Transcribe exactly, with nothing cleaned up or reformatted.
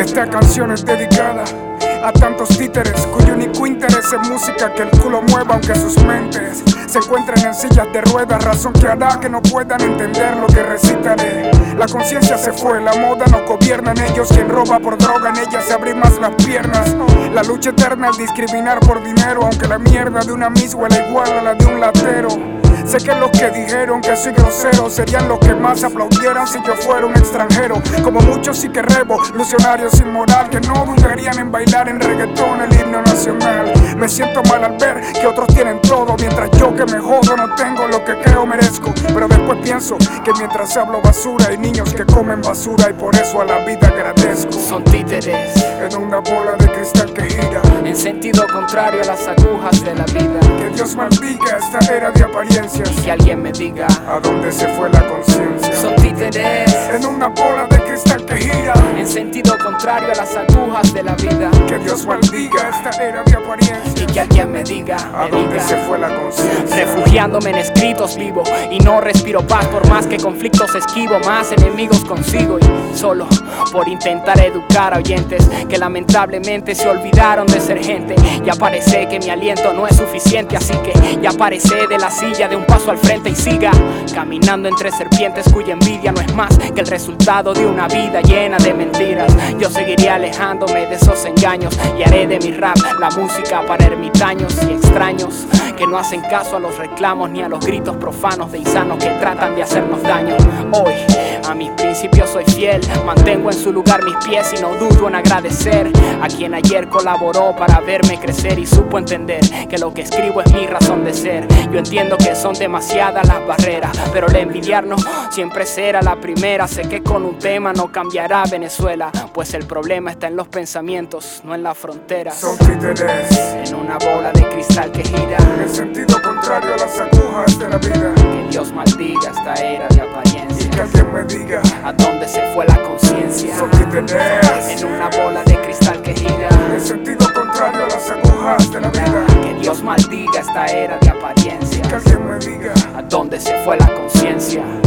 Esta canción es dedicada a tantos títeres cuyo único interés es música que el culo mueva, aunque sus mentes se encuentren en sillas de ruedas, razón que hará que no puedan entender lo que recitaré. La conciencia se fue, la moda nos gobierna, en ellos quien roba por droga, en ella se abren más las piernas. La lucha eterna al discriminar por dinero, aunque la mierda de una miss huela igual a la de un latero. Sé que los que dijeron que soy grosero serían los que más aplaudieran si yo fuera un extranjero. Como muchos sí que revolucionarios sin moral, que no dudarían en bailar en reggaetón el himno nacional. Me siento mal al ver que otros tienen todo, mientras yo que me jodo no tengo lo que creo merezco. Pero después pienso que mientras hablo basura hay niños que comen basura, y por eso a la vida agradezco. Son títeres en una bola de cristal que gira en sentido contrario a las agujas de la vida. Que Dios maldiga esta era de apariencias y que alguien me diga a dónde se fue la conciencia. Son títeres en una bola de cristal que gira en sentido contrario a las agujas de la vida. Que Dios maldiga esta era de apariencias y que alguien me diga a dónde se fue la conciencia. Refugiándome en escritos vivo y no respiro paz, por más que conflictos esquivo, más enemigos consigo. Y solo por intentar educar a oyentes que lamentablemente se olvidaron de ser gente. Ya parece que mi aliento no es suficiente, así que ya parece de la silla de un paso al frente y siga caminando entre serpientes cuya envidia no es más que el resultado de una vida llena de mentiras. Yo seguiré alejándome de esos engaños y haré de mi rap la música para ermitaños y extraños que no hacen caso a los reclamos ni a los gritos profanos de insanos que tratan de hacernos daño. Hoy a mis principios soy fiel, mantengo en su lugar mis pies y no dudo en agradecer a quien ayer colaboró para verme crecer y supo entender que lo que escribo es mi razón de ser. Yo entiendo que son demasiadas las barreras, pero el envidiarnos siempre será la primera. Sé que con un tema no cambiará Venezuela, pues el problema está en los pensamientos, no en las fronteras. Son títeres en una bola de cristal que gira en sentido contrario a las agujas de la vida. Que Dios maldiga esta era de apariencia y que alguien me diga a dónde se fue la conciencia. Son títeres en una bola de cristal que gira en sentido contrario a las agujas de la vida. Que Dios maldiga esta era de apariencia y que alguien me diga a dónde se fue la conciencia.